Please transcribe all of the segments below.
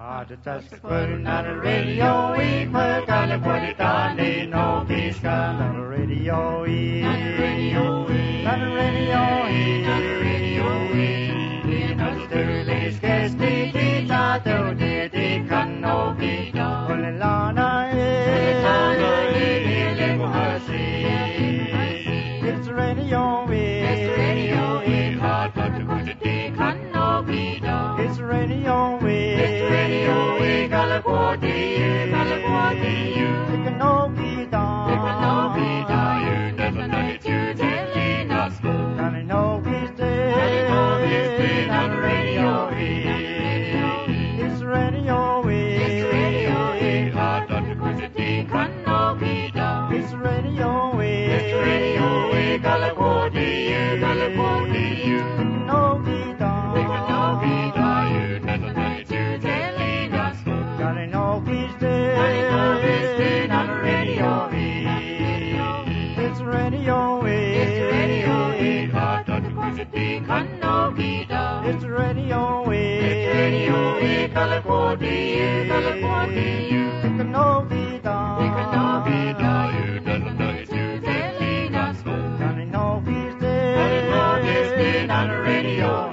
Put on the radio, we put on the body down, they know he's got on the radio, on the radio, on the radio, on the radio, on the Sturley's guest, they thought they can know be done. Well, Lana, it's radio, hard but to go to they can know be done. It's radio, California, they can know be done. You never know it, you telling us. Gonna know he's dead on the radio. It's radio, hard but to go to they can know be done. It's radio, California, you can know be done. They can know be done. You never know it, you telling us. Gotta know he's dead on the radio. It's radio, hard but to go to they can know be done. It's radio, California, you can know be done. They can know be done. You never know it, you telling us. Gotta know he's dead on the radio.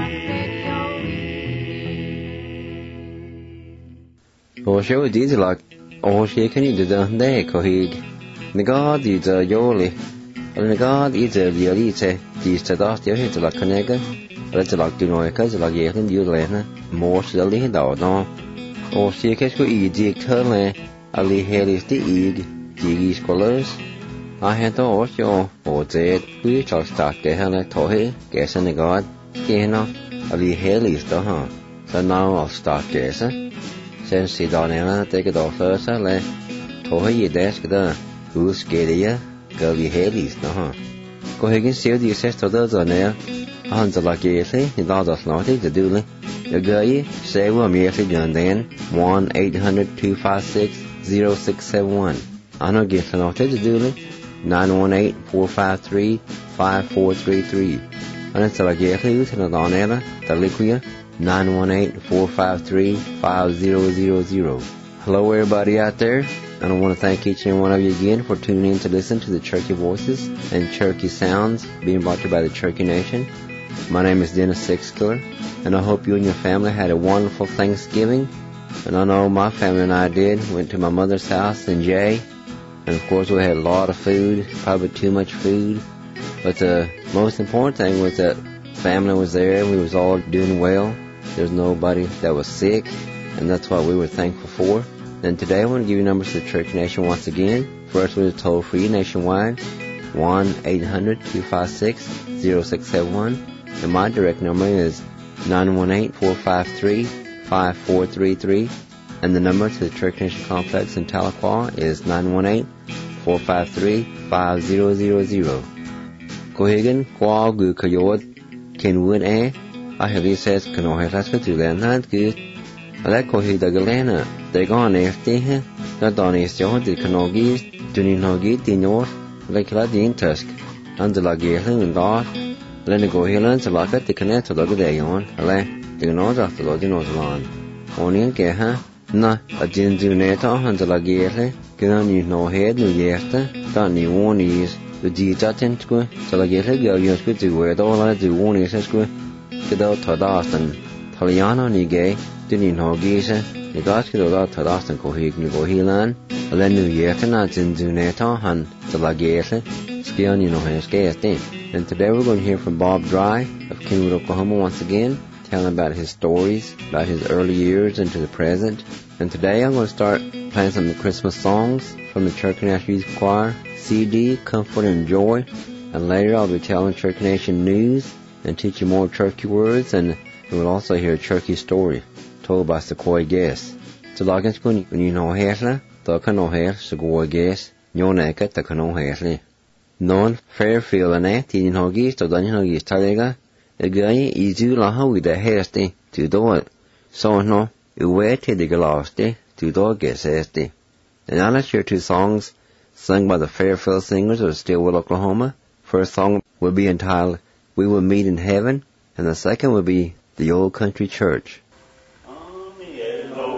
Osho Dieselak, Osho can you do the Kohig? Nagad is a Yoli, and Nagad is a Lialite, these Tadas, you like Canega, let's like to know a cousin like Yakin, you lena, more silly dog. Or she can go eat the curly, Ali Haley's the egg, Jiggy scholars. I had to Osho, or Zed, we shall start the Hana Tohe, guessing the God, Gena, Ali Haley's the huh. So now I'll start guessing. Sen si Donna take it off first, le Tohe ye desk the who's Gadia, Gully Haley's the huh. Go ahead and see the assessed others on there. Hans like Yesi, the dollars naughty, the dooley. The guy, say well, merely John Dan, 1-800-256-0671. I know get the naughty, the dooley, 918-453-5433. And it's like Yesi, and the Donna, the liquia. 918-453-5000. Hello everybody out there, and I want to thank each and one of you again for tuning in to listen to the Cherokee Voices and Cherokee Sounds being brought to you by the Cherokee Nation. My name is Dennis Sixkiller, and I hope you and your family had a wonderful Thanksgiving. And I know my family and I did. Went to my mother's house in Jay, and of course we had a lot of food, probably too much food. But the most important thing was that family was there, we was all doing well. There's nobody that was sick, and that's what we were thankful for. And today I want to give you numbers to the Cherokee Nation once again. First one is toll-free nationwide, 1-800-256-0671. And my direct number is 918-453-5433. And the number to the Cherokee Nation Complex in Tahlequah is 918-453-5000. Kohigan, Kwa Gu Kayod, Kenwood A. I have these says can all have to do that not good. I like Kohi the Galena. They go on after him. Not on his jaw, the Kanogis, Dunin Hogi, the North, like Ladin Tusk. And the Lagirlin and Dot. Let it go here and to lock at the connect to the day on. Ale, the nose after the Lodino's lawn. Only in Geha. Na, a gin do neto and the Lagirle. Get on you no head, no yester. Don't you warn is. The G Jatin Square. So Lagirle go, you're good to wear it all I do warn is a square. Get out to Dawson. Taliano ni gay, didn't know Gisa, the Dutch get out to Dawson Kohig ni go Heelan, a then New Year to not in Zuneto, and the Lagasa, Skion, you know, his gas thing. And today we're going to hear from Bob Dry of Kenwood, Oklahoma once again, telling about his stories, about his early years into the present. And today I'm going to start playing some of the Christmas songs from the Cherokee Nation Youth Choir, CD, Comfort and Joy, and later I'll be telling Cherokee Nation news and teach you more Cherokee words, and you will also hear a Cherokee story told by Sequoia guests. So log in when you know Hasla, the Cano Hair, Sequoia guests, Yonaka, the Cano Hasli. Non Fairfield and Tin Hoggies, the Dungeon Hoggies Talega, a guy is you laha with the hasty to do it. So no, you wait till the galasti to do guess hasty. And I'll let you two songs sung by the Fairfield Singers of Stillwell, Oklahoma. First song will be entitled We Will Meet in Heaven, and the second will be The Old Country Church. On the yellow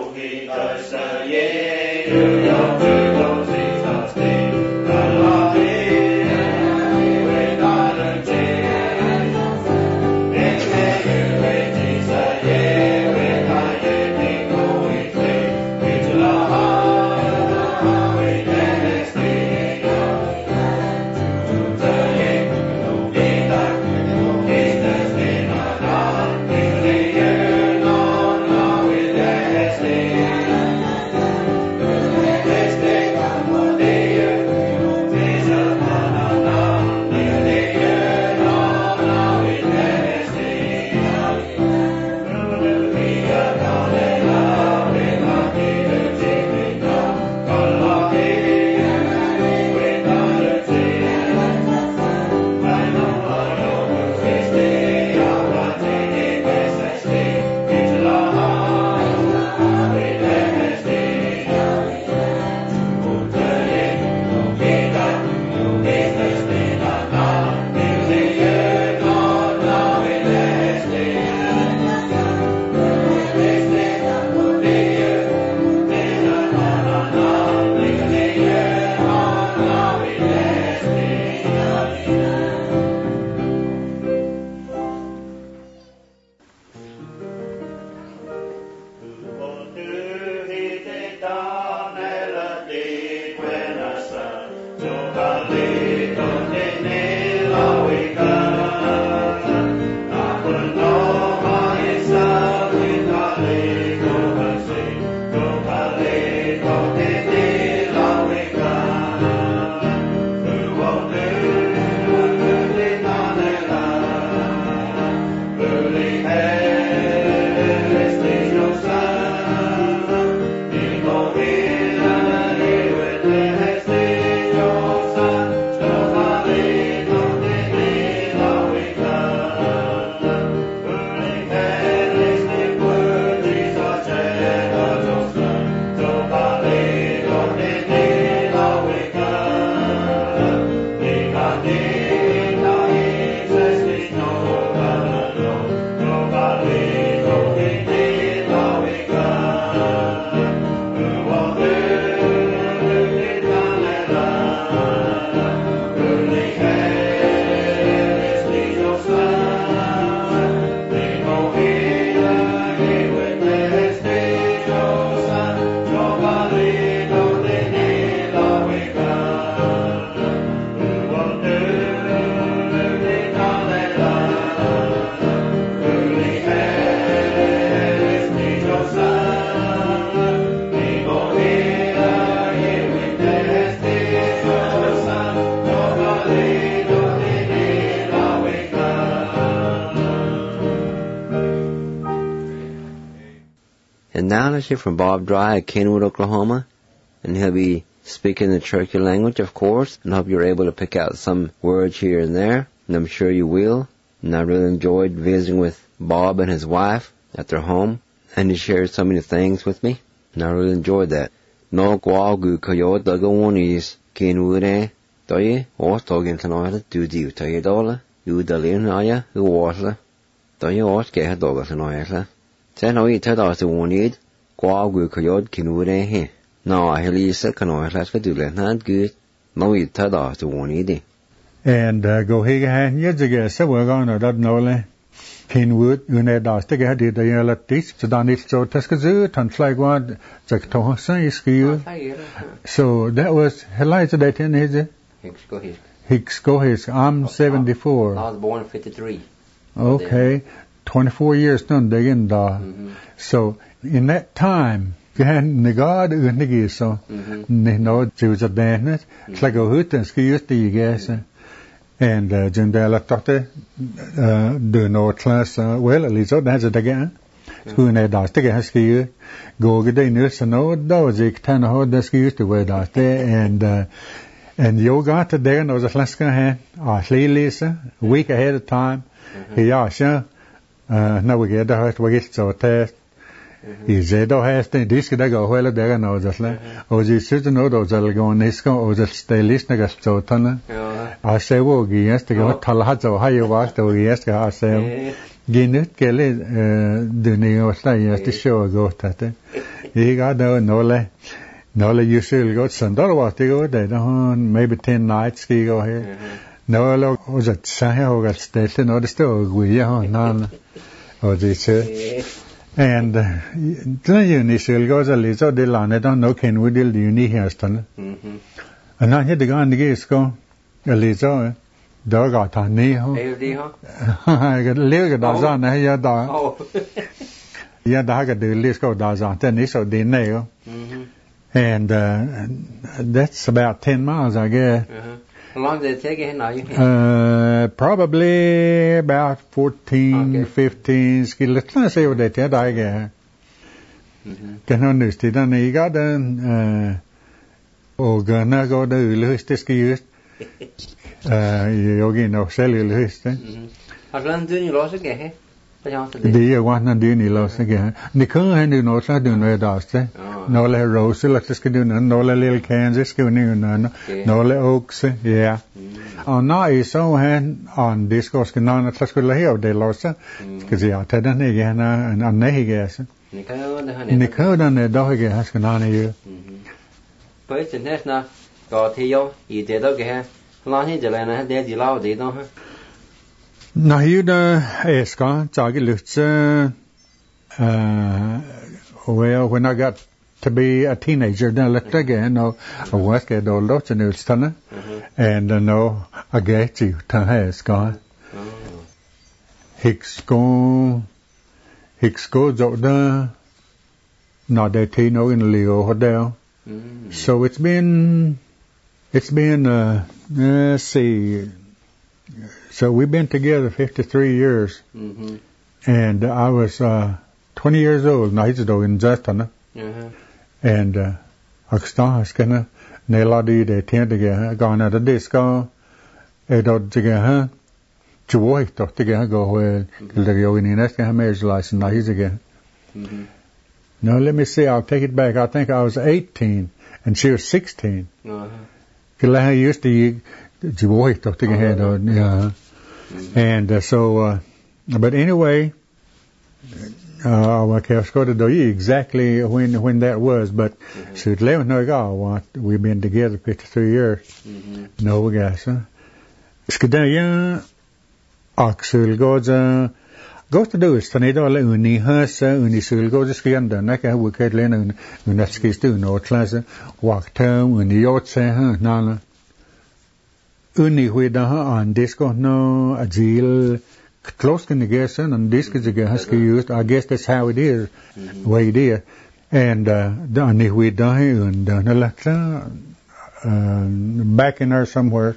And now let's hear from Bob Dry of Kenwood, Oklahoma, and he'll be speaking the Cherokee language, of course, and I hope you're able to pick out some words here and there, and I'm sure you will. And I really enjoyed visiting with Bob and his wife at their home, and he shared so many things with me, and I really enjoyed that. No guagu kayo dagawonis Kenwood doye or togin tanoida do diu taye dola you dalin aya who wasla doye or get doga tanoida. Sen oi tada to wonid guagu kayo Kenwood he. No, I Lisa canoida for do not good. No, it tada to wonid. And go higa years ago, so we're going to that nole. Kenwood, Unedas, the Gadi, the Yelatis, so done it so Tuscazoo, and flag one, Jack Tohosa is skill. So that was Eliza that in his Hicks go his. I'm 74. I was born in 53. Okay. 24 years none again da. So in that time, gan negad unigi so no to the band. It's like a hoot and ski used to you guess. And Jundela Doctor do no class well at least that's it again. Who ne da stick has ski go good day news no dozik tan ho the ski used to wear that and yoga today and was a flaska hand Lisa a week ahead of time. Yeah, sure. Now we get so test. He said, "Oh, has the disc that go well there now just like, oh, you should know those are going this go, or just stay listening as so ton." I say, "Well, yes, to go Talahazo, how you watch the yes, I say, Ginnet Kelly, the Neo Stay, yes, the show go tate. he got no le usually go Sunday was to go there maybe 10 nights ski go here no lo was it saho got station or the store we no or this and then you initially goes a little de lane don't know can we deal uni here stan and now here the guy in the gate go a little đó gọi thằng ni không? Cái liều cái đào giang này ya đào, ya đào cái điều liều cái đào giang, tên này số đến này không? And that's about 10 miles, I guess. How long did it take you now? Probably about 14, 15 kilometers. Let's say what they did, I guess. Cái nó nửa thì đó này có đến, gần nó có đến lưới ski yogi no cellular histe Aglan duni lo se ke dia wana duni lo se ke ni kan han no sa dun we daste no le rose la ske dun no le lil Kansas ke ni no le oaks yeah on na iso han on discourse ke na ske le ho de lo sa ke ja ta dan ne ge na an ne ge sa ni ka dan ne do ge has ke na ne you pai chen nes na go thi yo I de do ge Long he jala na de ji lao de do ha. Na hiu da eska jagi lucht well when I got to be a teenager then let again no I was get old lot and it's done and no I get you to eska Hicks go zo da na de tino in Leo hotel so it's been let's see. So we've been together 53 years, and I was 20 years old. Now he's in Justin, and I was gonna neladi de tiende gone at a disco. Edod together, Chuoy talk together go where the yogi nest marriage license. Now he's again. Now let me see. I'll take it back. I think I was 18, and she was 16. I used to talk to head on, yeah. And so, but anyway, I was going to do exactly when that was, but should let know go. We've been together 53 years. No, guys. Skadaya, Axel goes to do it. Stanida la uni hasa uni sul goes skianda naka we could learn unatskis do no class walk term uni yotse nana uni huida on disco no agil close to the gerson and disco husky used I guess that's how it is way it is and uni huida and nalata back in there somewhere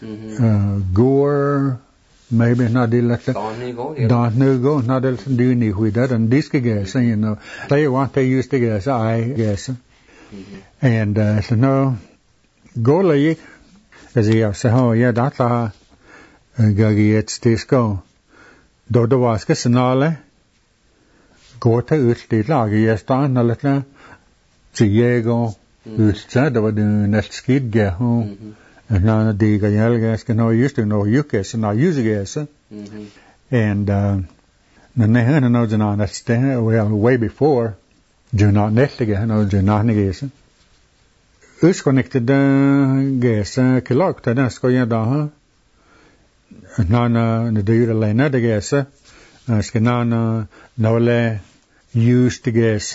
Gore maybe not the like don't go not the do any with that and this guess you know they want they used to guess I guess and so no go like as he say oh yeah that's gagi it's disco do was cái snale go to ut det laget jeg stan eller så Diego ut det var den näst skid ge no diga yelgas can no used to know yukes and I use gas and the nehan no jana understand well way before do not net again no jana gas us connected gas kilok ta das ko ya da na the dura lena de gas skanana no le used to gas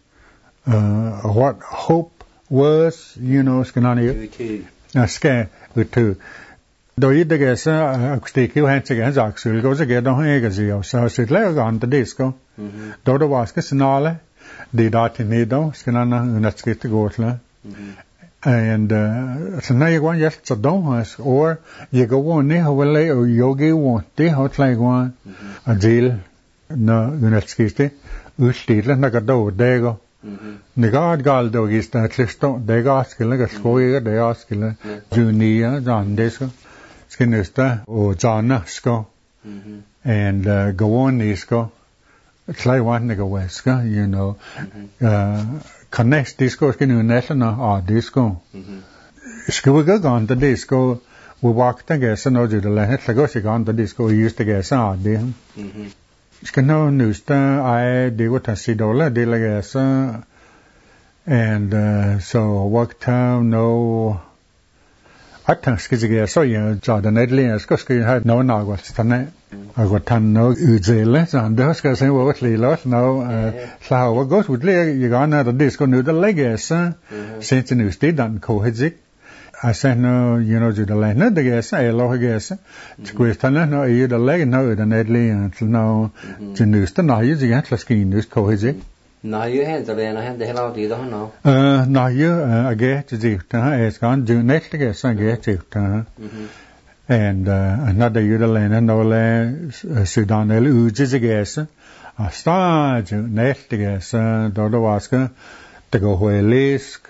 what hope was you know skanana Ska with two. Do you the guess stick you hands again Zaxul goes again don't hang so sit leg on the disco. Do the waskas nale the dot in nedo skinana not skit to go and so now you want just so don't or you go on ne hole or yogi want the hot like one a deal no not skit ustil na gado dego Nigard galdo is that listo de gaskilla gaskoiga de askilla junia jandesko skinista or janasko and go on isko try one nigga weska you know connect disco skinu national disco skiwaga on the disco we walked against no to the left go sig on the disco used to get de Skano nusta I de what $10 de la gas And so work time no atang skizige so ya jada nedli skoski had no nagwat tane agwatan no uzele zanda ska sen wat lilo no sa wa goes with le you gonna the disco no the leges since new state dan ko hedzik I said no you know the line no the gas I lo gas squistana no you the leg no the nedli no the news the no you the skin news ko hedzik Now you had the van, I had the hell out either, no? Now you, I get to the, it's gone, do next to get, I get to, and, another Udalena, no le, Sudan, Uji's a guess, a star, next to guess, Dodo Waska, to go where Lisk,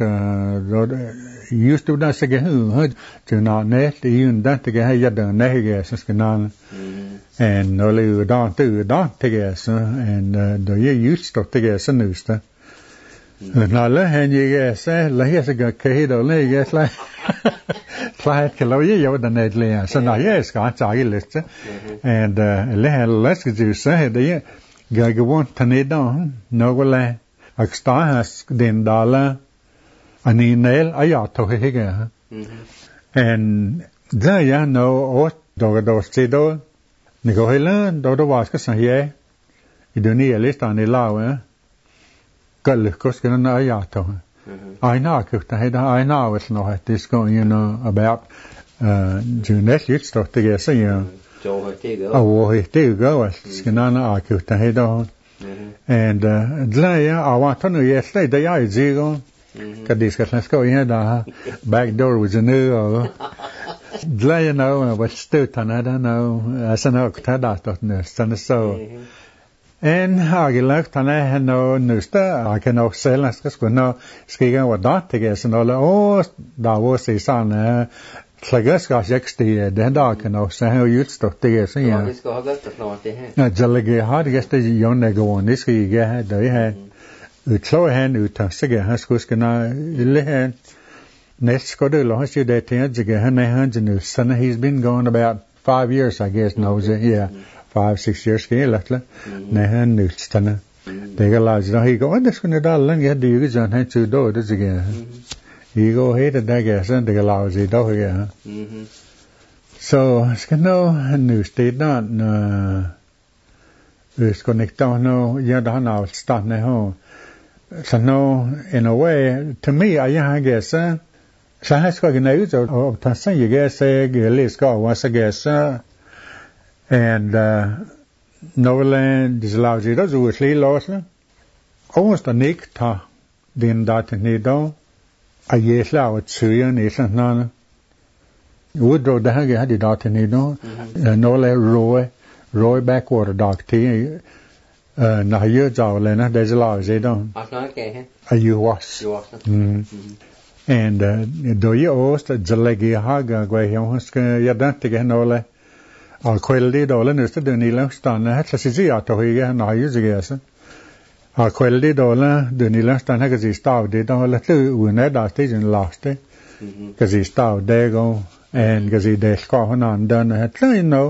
used to that's again, who, to not net, even that to get, you don't know, guess, and no le don't do don't guess and do you used to guess and news now le and you guess like yes go kedo le guess like like lo you the nedly so now yes got I list and let's do say the go want to need on no le extra has den dollar ani nail ayato hege and there you know do stido Nico Highland, Dodo Waskas, and ye, you don't need a list on the law, Gullicus, and an ayato. I know, I know it's not this going, you know, about Junet, you start to get saying, oh, he did go, Skinana, Akuta, and Dlaya, I want to know yesterday, the eye zero, Kadiskas, let's go in, back door was a new. Dla you know what stood on I don't know as an oak tadatness and so and how you left and I had no nusta I can no sell us no skiing what that to guess and all oh that was the son Slagus got 60 the dog can no say how you stuff to guess yeah Jalagi hard guess the young go on this you get they had slow hand utan sig has kuskana ile Next go to last year that he's been going about 5 years I guess now yeah 5-6 years lately nehan nustana they got large he go this going to dal get the you john had to do this again he go hated that guess and they allows it do again so it's no new state not it's connect no yeah don't know start now so no in a way to me I guess so has got news of Tassan you guess let's go once I guess and no land is lousy does with lost almost a nick ta din that need do a yes lao tsuyan is none would do the hag had that need do no le roy backwater dock tea na you jaw le na there's lousy don't you was and do you ost jalegi haga gwe hioska yadante ge nole al quelli dole nusta duni langstan hat la sisi ato higa na yuzigesa al quelli dole duni langstan ha gazi stav de dole tu una da station last gazi stav dego and gazi de ska hanan dan hat you know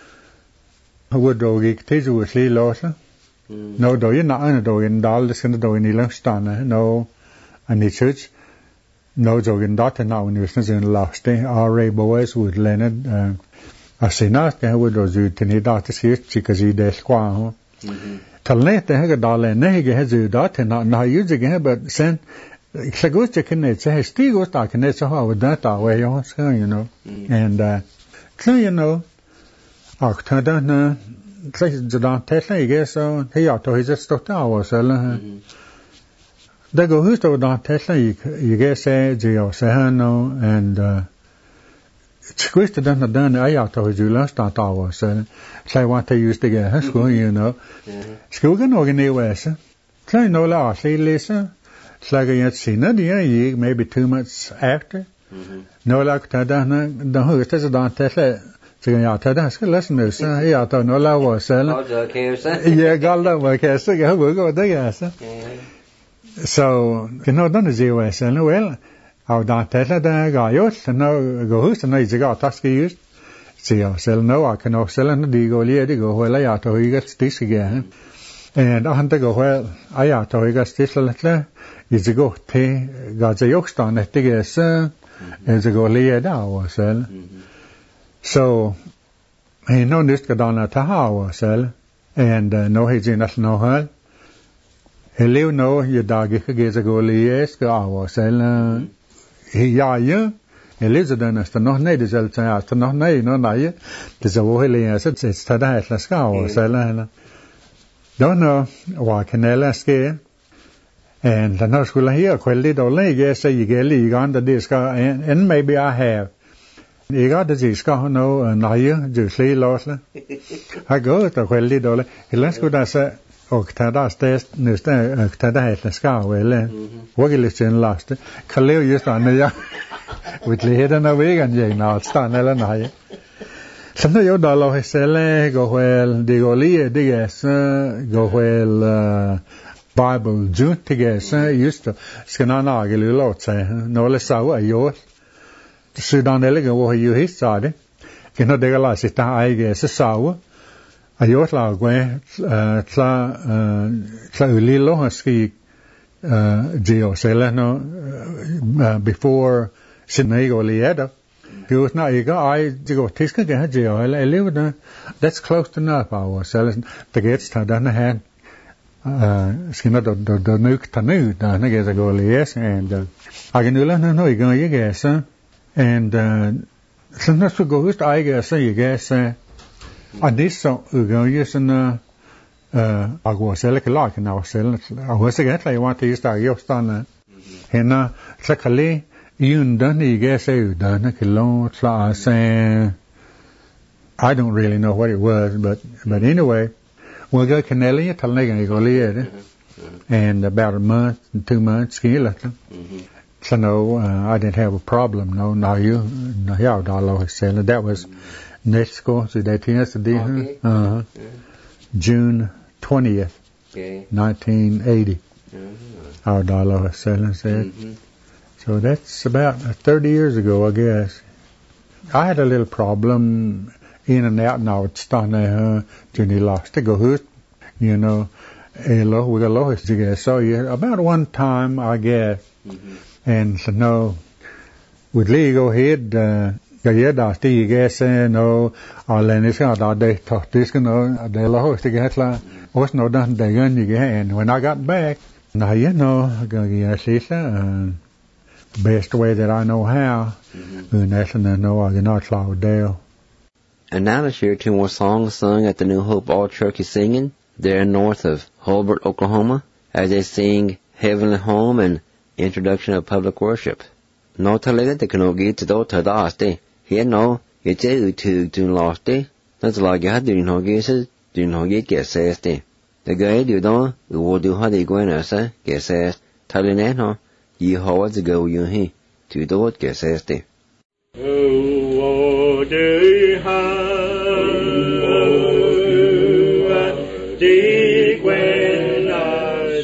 would do gik teju sli losa no do you na do in dal de sin do ni langstan no ani church no jogging that now when you in last day RA boys would Leonard asinat ke would do tini that see chikazi de kwa talnet he ga dale ne ge he that na use ge but sen sago chicken it say stigo ta ken so how that way you know and so you know octada na say da tesla ge so he auto he just stopped hours they go who's to that Tesla you guess say Geo Sahano and squished done I auto you last hour so say what they used to get school you know school can organize say no la say listen like yet seen it maybe 2 months after no like tada the who is that Tesla so yeah tada listeners yeah to no la was yeah galda was so go there so you know done the US and well how that Tesla da gayos no go who's no is got task used see sell no I can sell and the go le go wala ya to you get this again And I had to go, well, I had to go still a little, is to go to God's a yokstan at the guess, is to go lay it out, so, he no nist got on at the house, and no, he's in us no hell. He live no, your dog, he gets a go lay, go out, he ya. Elizabeth is the nog niet dezelfde als de nog nee no nee dus de wohele is het is dat het las gaan zelf don't know what can else get and the no school here quelli do lege say you get li on the disc and maybe I have you got the disc no nee just lay lost I go to quelli do let's go that och tada stest nästa tada het las gaan väl vad vill du last kaleo just ja with the head and a wig and jay now stand ela na something you do lo hesele go well de go li de guess go well Bible jut to guess used to skana na gelu lot say no le saw ayo Sudan ele go you his side que no de la sita ai guess saw ayo la gwe tla li lo ski geo sele no before Sinego Lieda. He was not ego. I go Tiska get jail. I live there. That's close enough. I was selling the gates to done hand. Skina the nuke to new. Done again I go yes and I can do no you go you guess and sometimes we go just I guess you guess and this so we go yes and I go sell a lot and I was selling. I was again I want to use that you stand and secondly you done you guess you done a long class and I don't really know what it was but anyway we'll go Canelli till they go later and about a month and 2 months skill so no I didn't have a problem no you no yeah dollar selling that was next school so that yesterday June 20th 1980 our dollar selling said so that's about 30 years ago, I guess. I had a little problem in and out now. It's done Jenny lost to go hoot, you know. We got lost together. So yeah, about one time, I guess. And so no, with Lee go ahead, yeah, that's the guess, no, I'll let this out. They talk this, no, they lost together. Was no done, they gun again. When I got back, now, you know, I go, yeah, best way that I know how. And that's and I know I cannot slow down. And now let's hear 2 more songs sung at the New Hope All Turkey Singing there north of Hobart, Oklahoma, as they sing Heavenly Home and Introduction of Public Worship. No talaga de kano gi to do ta daste. Here no, it's a to lost day. That's like you had doing no guesses, doing no get says day. The guy you don't, we will do how they go in us, get says, Taline no. Ye how to go you he to do what guess as they. Oh, do dig when I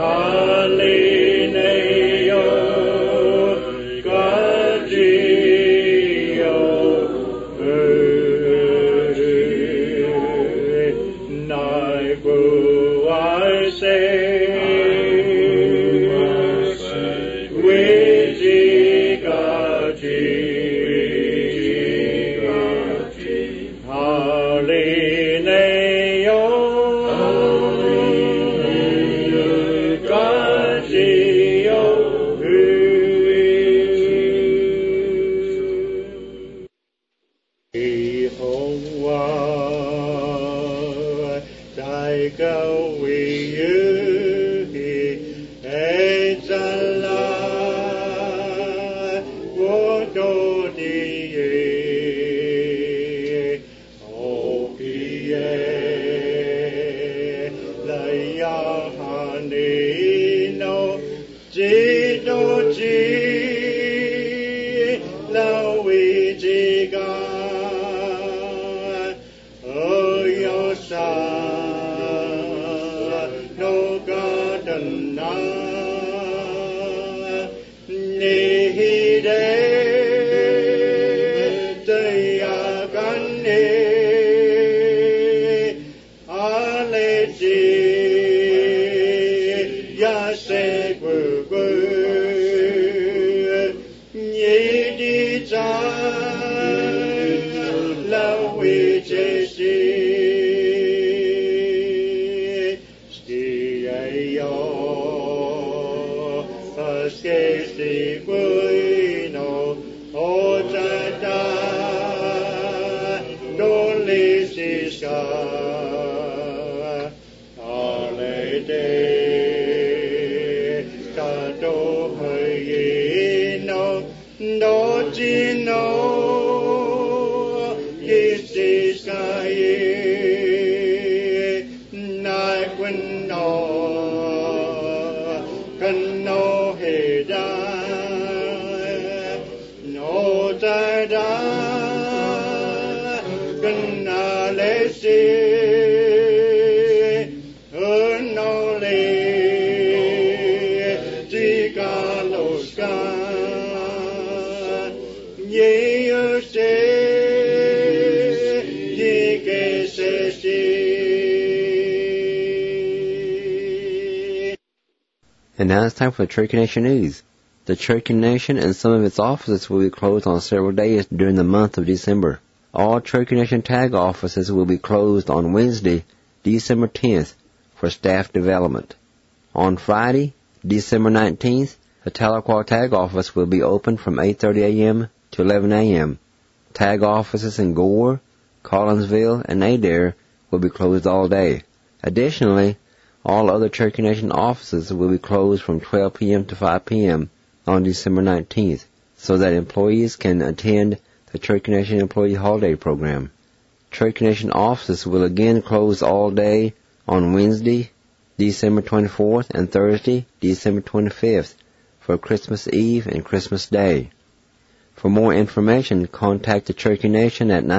And now it's time for the Cherokee Nation News. The Cherokee Nation and some of its offices will be closed on several days during the month of December. All Cherokee Nation tag offices will be closed on Wednesday, December 10th, for staff development. On Friday, December 19th, the Tahlequah tag office will be open from 8:30 a.m. to 11 a.m. Tag offices in Gore, Collinsville, and Adair will be closed all day. Additionally, all other Cherokee Nation offices will be closed from 12 p.m. to 5 p.m. on December 19th, so that employees can attend the Cherokee Nation Employee Holiday Program. Cherokee Nation offices will again close all day on Wednesday, December 24th, and Thursday, December 25th, for Christmas Eve and Christmas Day. For more information, contact the Cherokee Nation at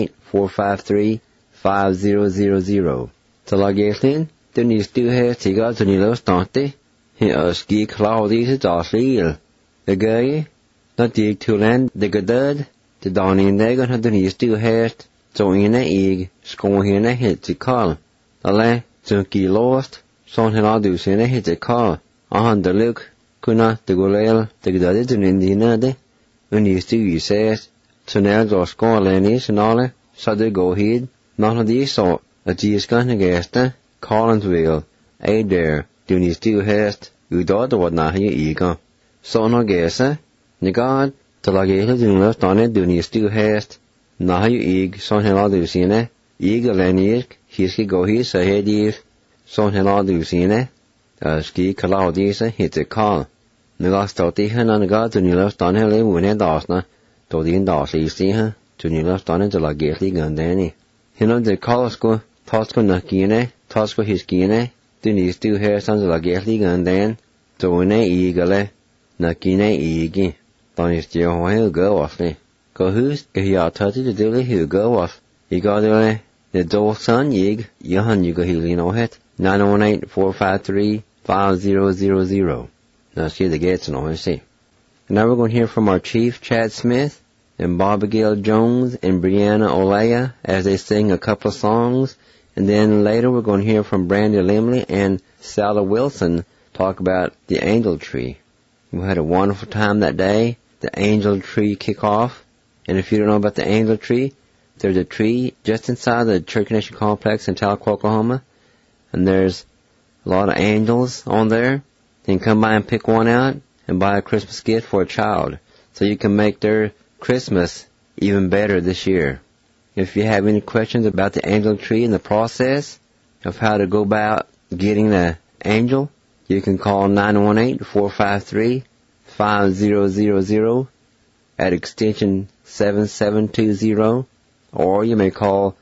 918-453-5000. Talageslin, the news do have to go to Nilo Stante. Here ski cloudy to Darsleel. The guy, not dig to land the good, the Donny Negan had the news do have, so in a egg, score in a hit to call. The lay, Junkie lost, son had all do in a hit to call. On the look, kuna, the golel, the good in the nade. When you do you says, so now go score lannies and all, so they go ahead, none of these sort, a G's gun against Collinsville, Adair, do you still hast, you daughter what not you eager. So no guess, Nigard, the lagate do left on it, do you still hast, not you eag, son had all do seen eager lannies, he's go here, so head is, son had all do seen ski cloudies, hit the call. Nigard started her on the guard, do you left on her, when it doesn't, do the indoors, you see her, do you left on it, the lagate gun Danny. You know the call school, Tosco Nakine, Tosco Hiskine, Denise do hair sons like Gatling and then, Done eagerly, Nakine eagy, Don is still who go off me. Go who's, if you are 30 to do who go off. You got the door son yig, Johan you go healing no het, 918-453-5000. 5000. Now see the gates and all, you see. And now we're going to hear from our chief, Chad Smith, and Bobbigail Jones and Brianna Olea as they sing a couple of songs. And then later we're going to hear from Brandy Limley and Sally Wilson talk about the angel tree. We had a wonderful time that day, the angel tree kickoff. And if you don't know about the angel tree, there's a tree just inside the Church Nation Complex in Tahlequah, Oklahoma. And there's a lot of angels on there. You can come by and pick one out and buy a Christmas gift for a child, so you can make their Christmas even better this year. If you have any questions about the angel tree and the process of how to go about getting the angel, you can call 918-453-5000 at extension 7720, or you may call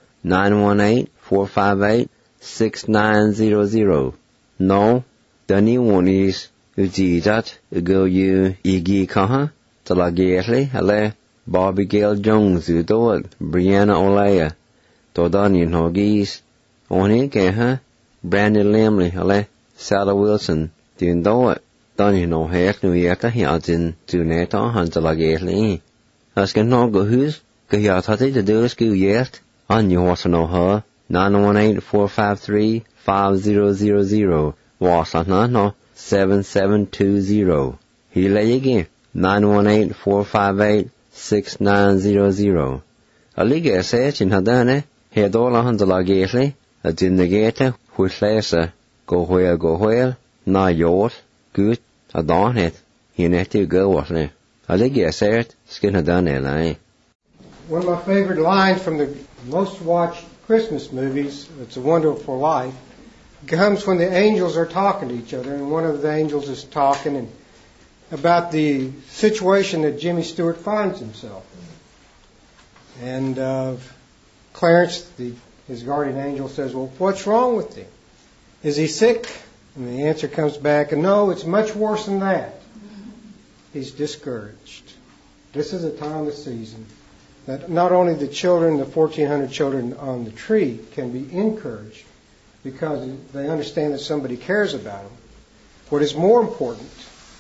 918-458-6900. No, Danny Warnies, Ujidat, Ugo Igi Kaha, Talagatli, Ale, Bobbigail Jones, Udot, Brianna Olea, Todani Nogis, Oni Keha, Brandy Limley, Ale, Sally Wilson, Dindot, Danny no Het, Nuyeta, Hiatin, Tuneta, Huntalagatli. Asking no go who's, Gayatati, the do school yet, on you also know her, 918-453-5000, Wasatna, no, 7720. He lay again, 918-458-6900. A liga says in Hadane, he had all on the lagately, a dindagata, which lesa, go where, na yort, good, a don it, he net to go with me. A liga says, skin Hadane, eh? One of my favorite lines from the most watched Christmas movies, It's a Wonderful Life, comes when the angels are talking to each other, and one of the angels is talking about the situation that Jimmy Stewart finds himself in. And Clarence, his guardian angel, says, well, what's wrong with him? Is he sick? And the answer comes back, no, it's much worse than that. He's discouraged. This is a time of the season that not only the children, the 1,400 children on the tree, can be encouraged because they understand that somebody cares about them. What is more important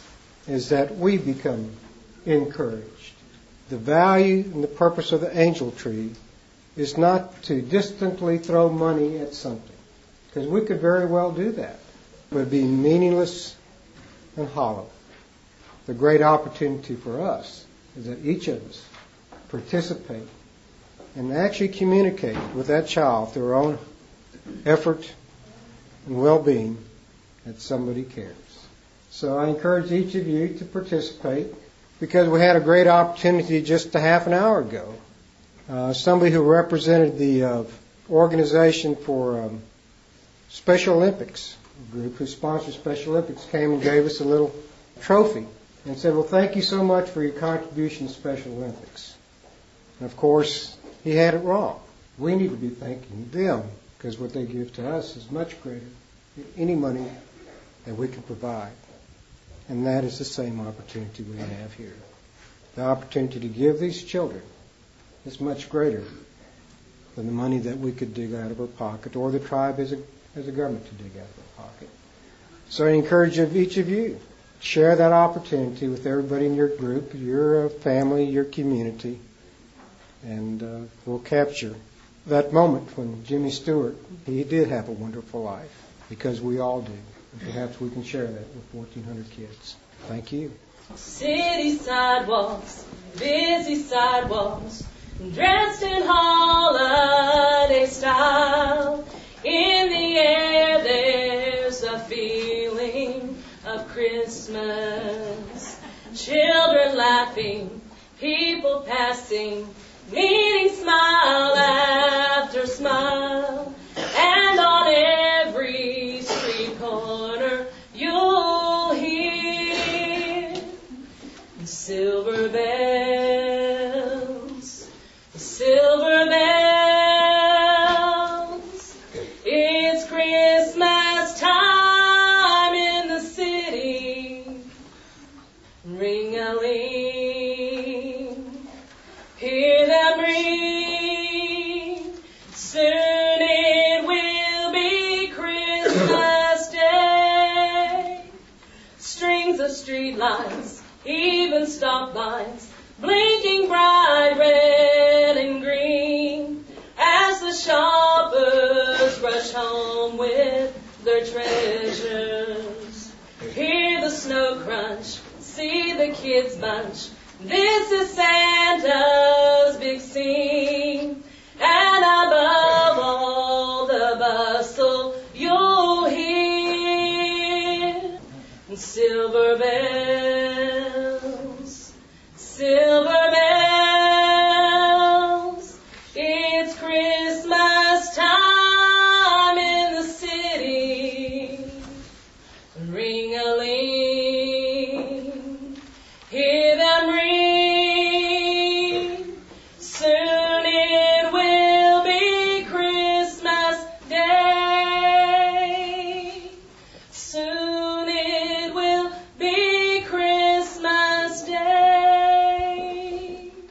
is that we become encouraged. The value and the purpose of the angel tree is not to distantly throw money at something, because we could very well do that, but it would be meaningless and hollow. The great opportunity for us is that each of us participate and actually communicate with that child through our own effort and well-being that somebody cares. So I encourage each of you to participate, because we had a great opportunity just a half an hour ago. Somebody who represented the organization for Special Olympics, a group who sponsors Special Olympics, came and gave us a little trophy and said, well, thank you so much for your contribution to Special Olympics. And of course, he had it wrong. We need to be thanking them, because what they give to us is much greater than any money that we can provide. And that is the same opportunity we have here. The opportunity to give these children is much greater than the money that we could dig out of our pocket, or the tribe as a government to dig out of our pocket. So I encourage each of you, share that opportunity with everybody in your group, your family, your community, and we'll capture that moment when Jimmy Stewart, he did have a wonderful life, because we all do. And perhaps we can share that with 1,400 kids. Thank you. City sidewalks, busy sidewalks, dressed in holiday style. In the air there's a feeling of Christmas. Children laughing, people passing, meeting smile after smile. And on every street corner you'll hear silver bells, silver bells. It's Christmas time in the city. Ring-a-ling, hear them ring. the street lights, even stop lights, blinking bright red and green, as the shoppers rush home with their treasures. Hear the snow crunch, see the kids bunch. This is Santa's big scene, and above all the bustle you'll hear silver bells, silver bells. It's Christmas time in the city. Ring-a-ling, hear them ring. Soon it will be Christmas Day. Soon it will be Christmas Day.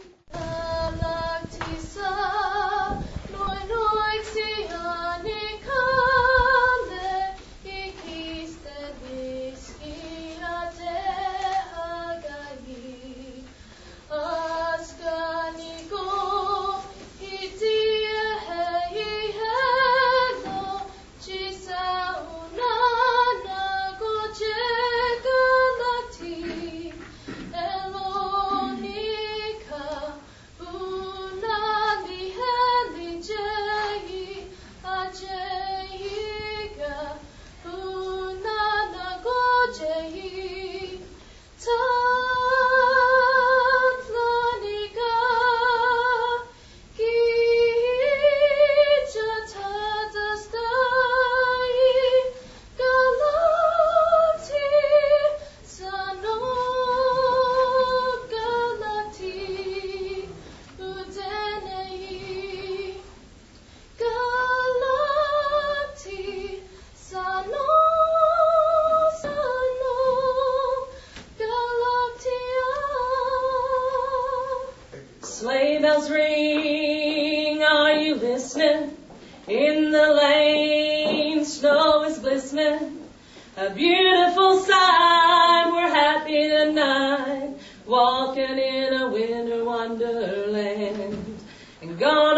Sleigh bells ring, are you listening? In the lane, snow is glistening. A beautiful sight, we're happy tonight, walking in a winter wonderland. And gone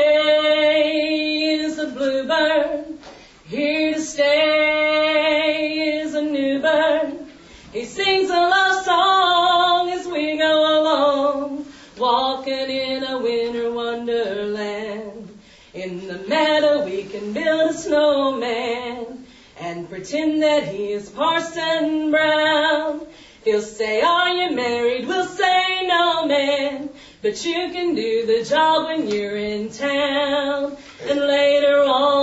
away is a bluebird, here to stay is a new bird. He sings a love song as we go along, walking in a winter wonderland. In the meadow we can build a snowman and pretend that he is Parson Brown. He'll say, are you married? We'll say, no, man, but you can do the job when you're in town. And later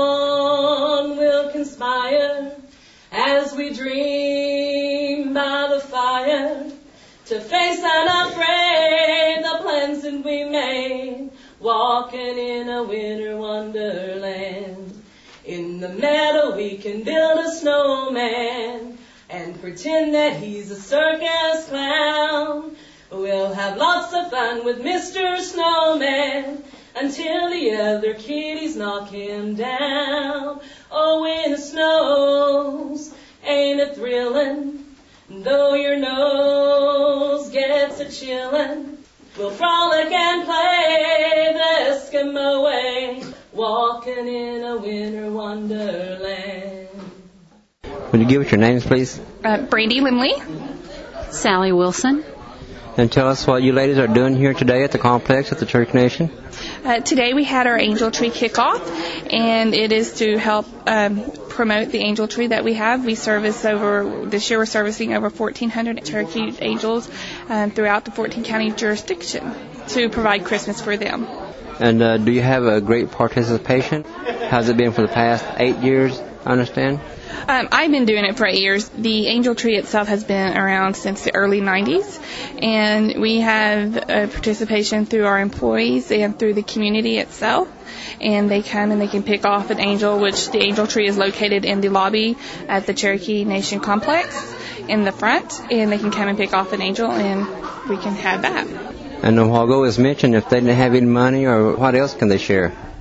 on we'll conspire as we dream by the fire to face unafraid the plans that we made, walking in a winter wonderland. In the meadow we can build a snowman and pretend that he's a circus clown. We'll have lots of fun with Mr. Snowman until the other kiddies knock him down. Oh, when it snows, ain't it thrilling? Though your nose gets a chillin', we'll frolic and play the Eskimo way, walking in a winter wonderland. Would you give us your names, please? Brady Limley. Sally Wilson. And tell us what you ladies are doing here today at the complex at the Church Nation. Today we had our Angel Tree kickoff, and it is to help promote the Angel Tree that we have. This year we're servicing over 1,400 Cherokee Angels throughout the 14-county jurisdiction to provide Christmas for them. And do you have a great participation? How's it been for the past 8 years, I understand? I've been doing it for 8 years. The Angel Tree itself has been around since the early 90s, and we have participation through our employees and through the community itself. And they come and they can pick off an angel, which the Angel Tree is located in the lobby at the Cherokee Nation complex in the front, and they can come and pick off an angel, and we can have that. And a while ago it was mentioned if they didn't have any money, or what else can they share?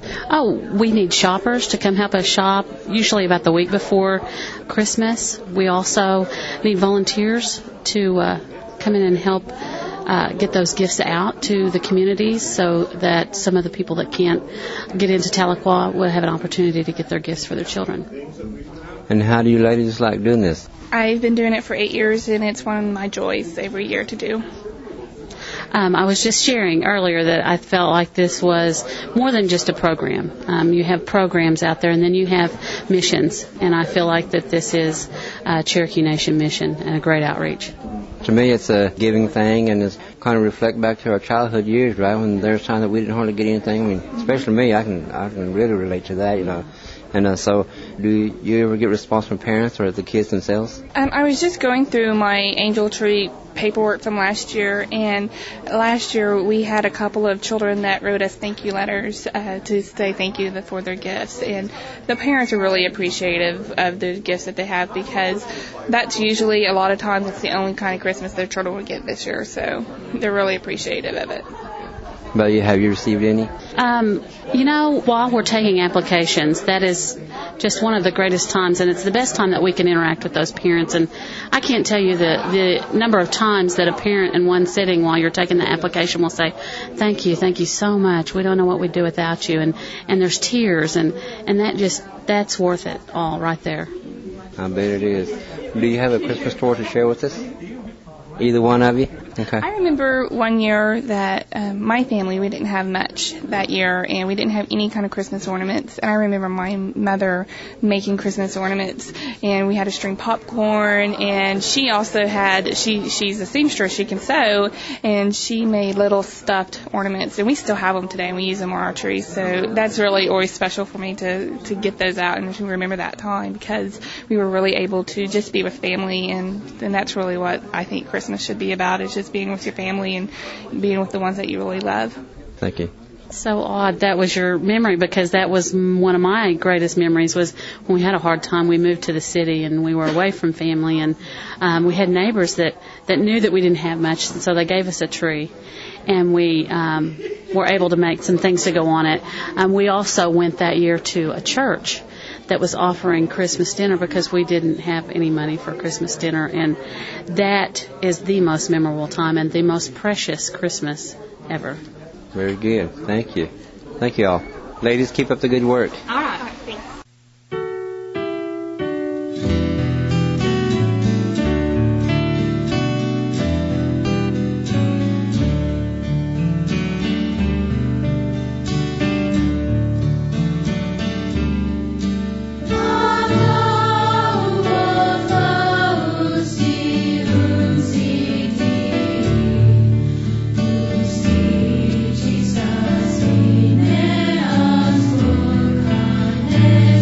Oh, we need shoppers to come help us shop, usually about the week before Christmas. We also need volunteers to come in and help get those gifts out to the communities so that some of the people that can't get into Tahlequah will have an opportunity to get their gifts for their children. And how do you ladies like doing this? I've been doing it for 8 years, and it's one of my joys every year to do. I was just sharing earlier that I felt like this was more than just a program. You have programs out there, and then you have missions, and I feel like that this is a Cherokee Nation mission and a great outreach. To me, it's a giving thing, and it's kind of reflect back to our childhood years, right? When there's times that we didn't hardly get anything. I mean, especially me, I can really relate to that, you know. And so, do you ever get response from parents or the kids themselves? I was just going through my Angel Tree paperwork from last year, and last year we had a couple of children that wrote us thank you letters to say thank you for their gifts, and the parents are really appreciative of the gifts that they have, because that's usually a lot of times it's the only kind of Christmas their children will get this year, so they're really appreciative of it. But have you received any? While we're taking applications, that is just one of the greatest times, and it's the best time that we can interact with those parents. And I can't tell you the number of times that a parent in one sitting while you're taking the application will say, thank you so much. We don't know what we'd do without you. And there's tears, and that's worth it all right there. I bet it is. Do you have a Christmas story to share with us? Either one of you? Okay. I remember one year that my family, we didn't have much that year, and we didn't have any kind of Christmas ornaments. And I remember my mother making Christmas ornaments, and we had to string popcorn, and she also had, she's a seamstress, she can sew, and she made little stuffed ornaments, and we still have them today, and we use them on our trees. So that's really always special for me to get those out and to remember that time, because we were really able to just be with family, and that's really what I think Christmas should be about, is just being with your family and being with the ones that you really love. Thank you. So odd that was your memory, because that was one of my greatest memories. Was when we had a hard time, we moved to the city and we were away from family, and we had neighbors that knew that we didn't have much, and so they gave us a tree, and we were able to make some things to go on it. We also went that year to a church that was offering Christmas dinner, because we didn't have any money for Christmas dinner, and that is the most memorable time and the most precious Christmas ever. Very good. Thank you. Thank you all. Ladies, keep up the good work. All right. Thanks. Jesus,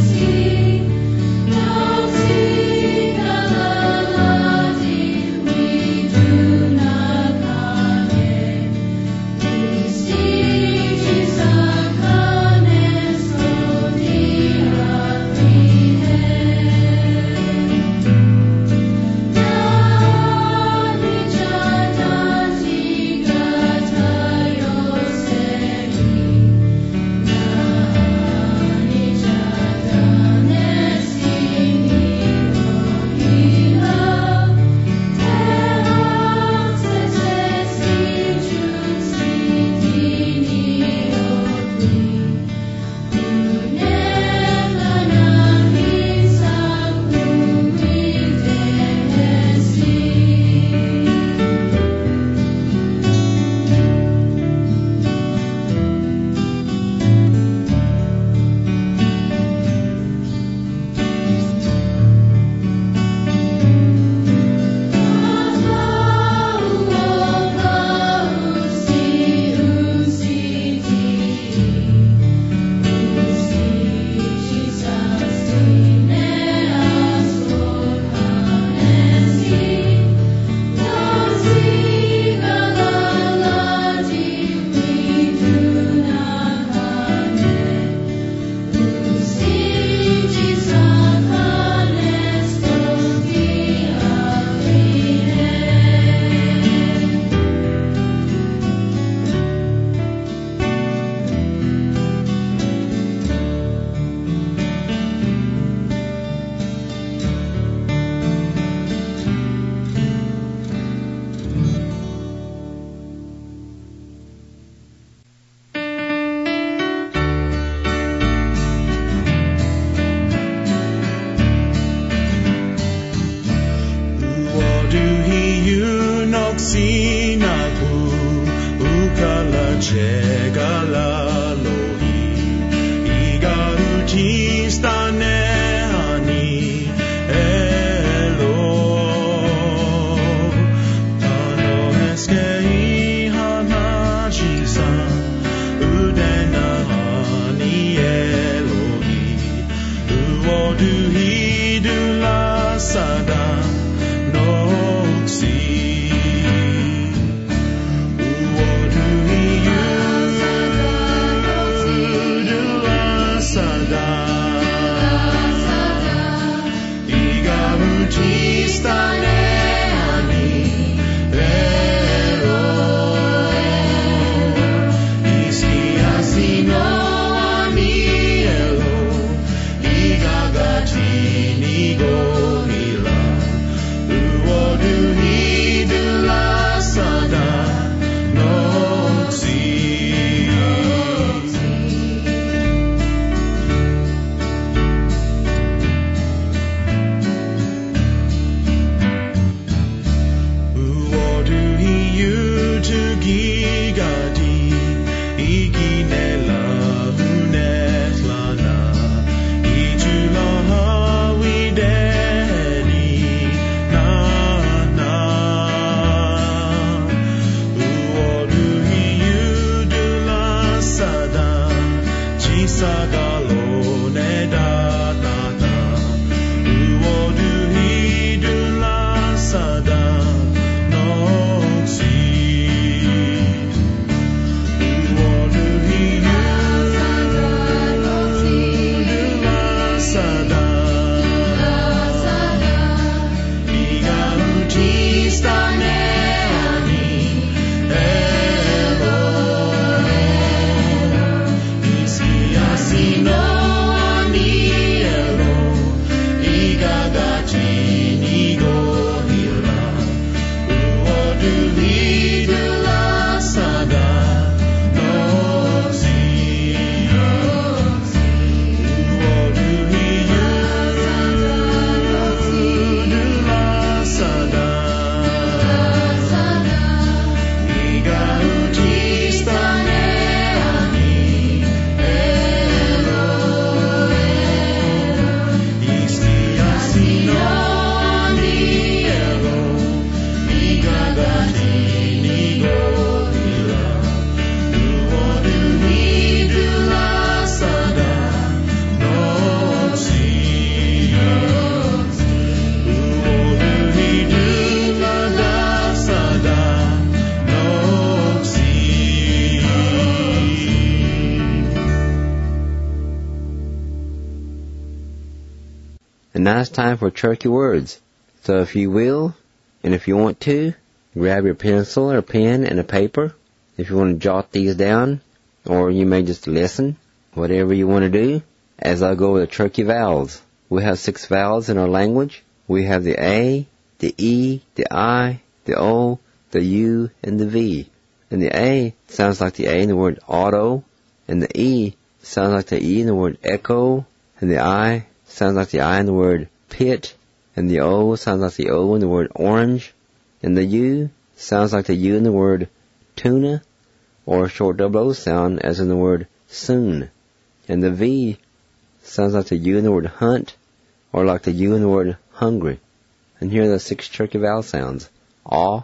And now it's time for Turkey Words. So if you will, and if you want to, grab your pencil or pen and a paper. If you want to jot these down, or you may just listen, whatever you want to do, as I go with the Turkey vowels. We have 6 vowels in our language. We have the A, the E, the I, the O, the U, and the V. And the A sounds like the A in the word auto, and the E sounds like the E in the word echo, and the I sounds like the I in the word pit, and the O sounds like the O in the word orange, and the U sounds like the U in the word tuna, or a short double O sound as in the word soon. And the V sounds like the U in the word hunt, or like the U in the word hungry. And here are the 6 Turkey vowel sounds. A,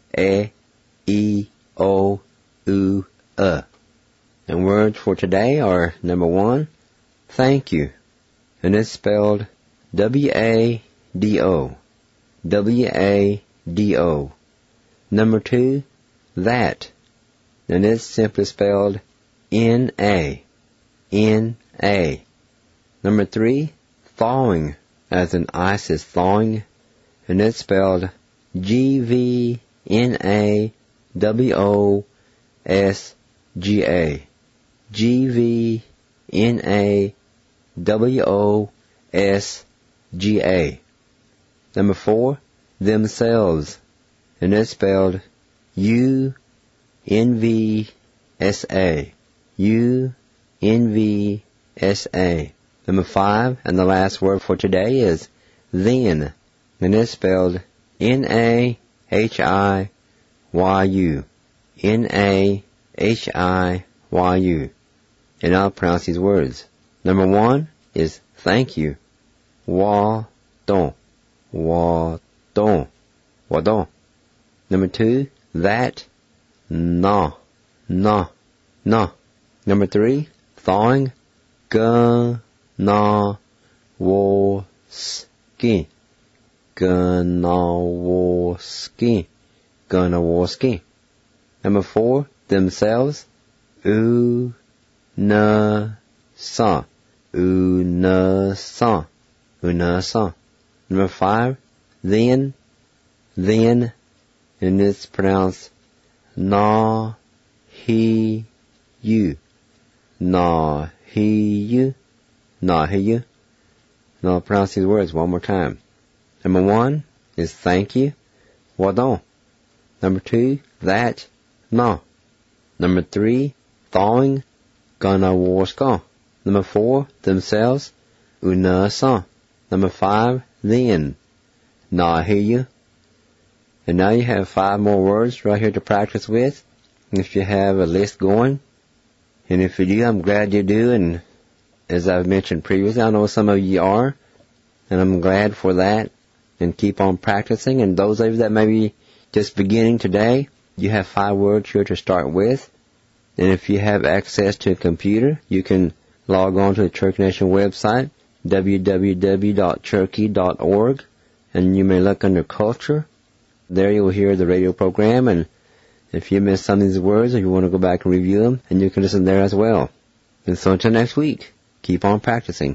E, O, U, And words for today are, number 1, thank you. And it's spelled W-A-D-O. W-A-D-O. Number 2, that. And it's simply spelled N-A. N-A. Number 3, thawing, as in ice is thawing. And it's spelled G-V-N-A-W-O-S-G-A. G-V-N-A-W-O-S-G-A. Number 4, themselves. And it's spelled U-N-V-S-A. U-N-V-S-A. Number 5, and the last word for today is then. And it's spelled N-A-H-I-Y-U. N-A-H-I-Y-U. And I'll pronounce these words. Number 1 is thank you. Wa-don. Wa-don. Wa-don. Number 2, that. Na. Na. Na. Number 3, thawing. G-na-wo-ski. Gnawoski. Gnawoski. Number 4, themselves. U-na-sa. U-na-sa. U-na-sa. Number 5, then. Then. And it's pronounced na-he-you. Na-he-you. Na-he-you. And I'll pronounce these words one more time. Number 1 is thank you. Wadon. Number 2, that. No. Number 3, thawing. Ganawarska. Number 4, themselves. Unasa. Number 5, then. Na hear you. And now you have 5 more words right here to practice with. If you have a list going. And if you do, I'm glad you do. And as I've mentioned previously, I know some of you are. And I'm glad for that. And keep on practicing. And those of you that may be just beginning today, you have 5 words here to start with. And if you have access to a computer, you can log on to the Cherokee Nation website, www.cherokee.org, and you may look under Culture, There you'll hear the radio program, and if you missed some of these words or you want to go back and review them, and you can listen there as well. And so until next week, keep on practicing.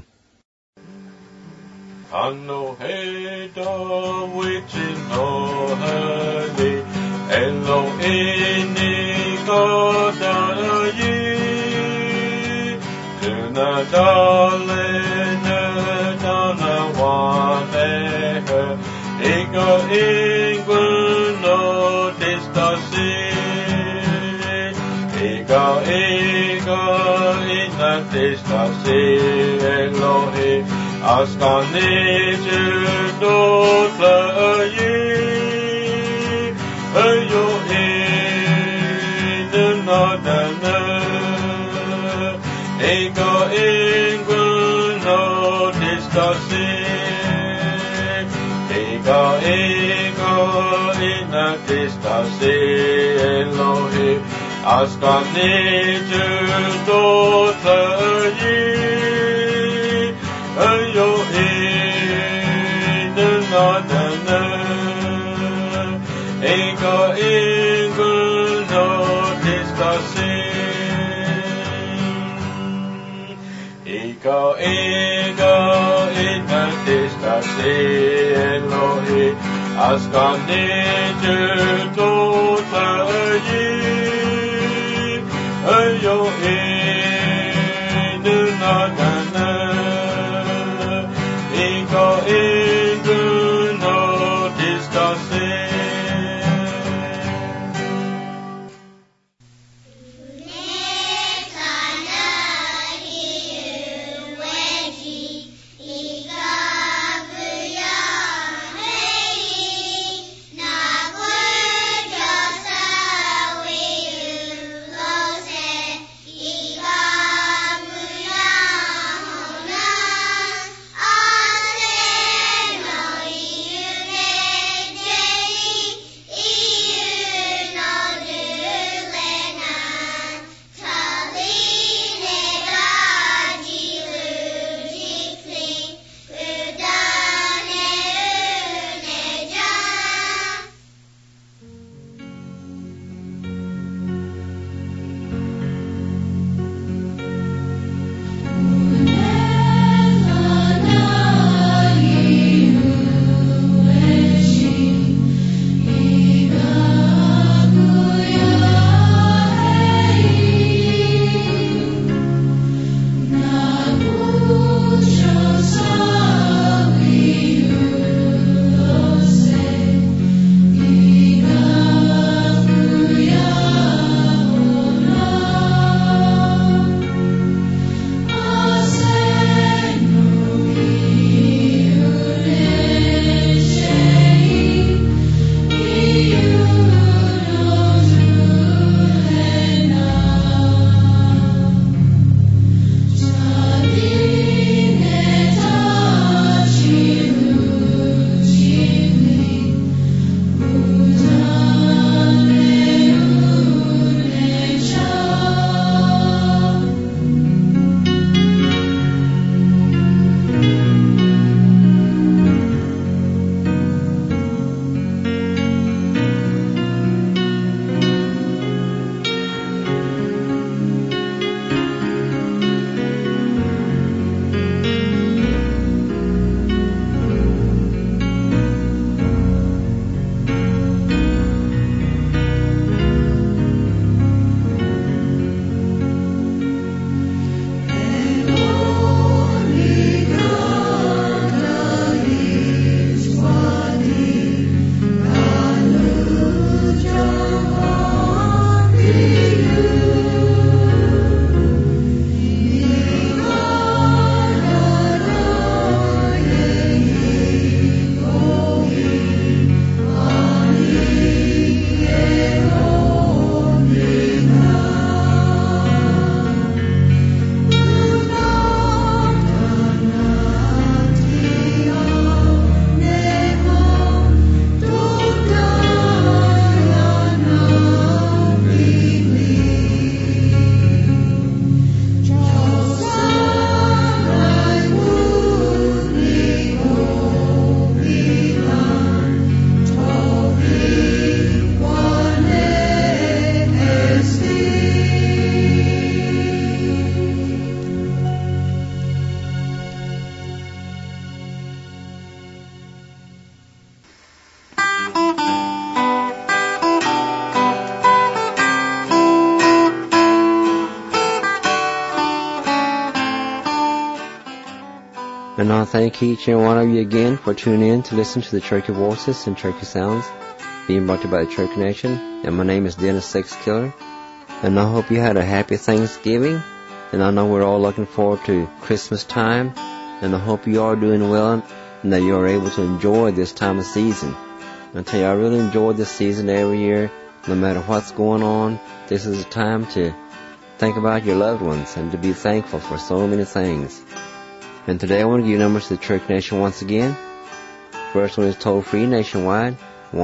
And I thank each and one of you again for tuning in to listen to the Cherokee Voices and Cherokee Sounds being brought to you by the Cherokee Nation. And my name is Dennis Sixkiller. And I hope you had a happy Thanksgiving. And I know we're all looking forward to Christmas time. And I hope you are doing well and that you are able to enjoy this time of season. I tell you, I really enjoy this season every year. No matter what's going on, this is a time to think about your loved ones and to be thankful for so many things. And today I want to give you numbers to the Cherokee Nation once again. First one is toll free nationwide,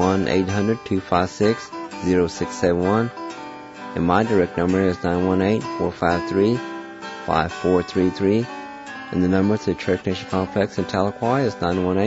1-800-256-0671. And my direct number is 918-453-5433. And the number to the Cherokee Nation Complex in Tahlequah is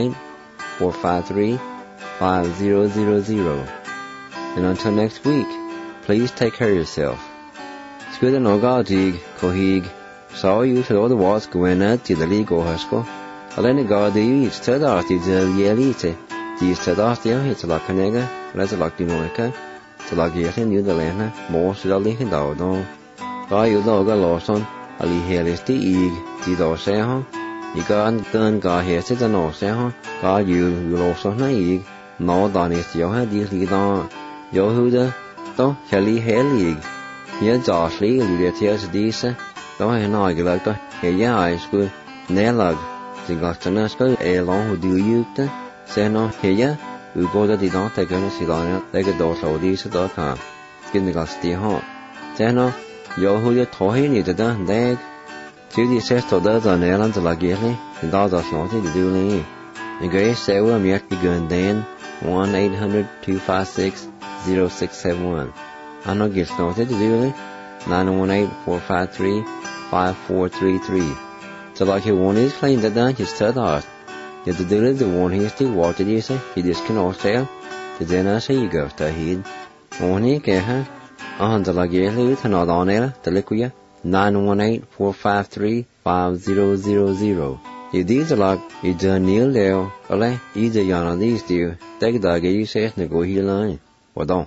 918-453-5000. And until next week, please take care of yourself. Scuda no gadig, kohig. Saw you to all the walls going out to the league or husko. Alena God, you each to the arty del yelite. These to the arty, it's a lock canega, as a lock dinoica, to lock yet in New the Lena, more to the Lincoln Dowdon. Guy you dog a lawson, Ali Hellis the egg, the dorsehon. You got done got here to the norsehon, got you lost on the egg. No, done is your head, you lead on. Yo, who the, though, Kelly Hellig. Here, Joshly, you get here to this. Though I know you like the here, I school, Nellag. The Glastonbury school, a long who do you then? Say no, here, we go to the don't take any sit on it, like a door so this at all time. Give the glass the hot. Say no, yo, who you told him you did that, leg. To the sister does on Ireland like Gilly, and does us nothing to do me. And Grace say, well, I'm yet begun then, 1-800-256-0671. I know gets noted to do it. 918-453-5433. So like you want is claim that down his third heart. Yet the do the one he still water you say, he just can all sell. The then I say you go to heed. Only get her. The like you to not on air, the liquid 918-453-5000. If these are like, you done kneel there, or either yon of these do, take the dog you say to go here line. Or don't.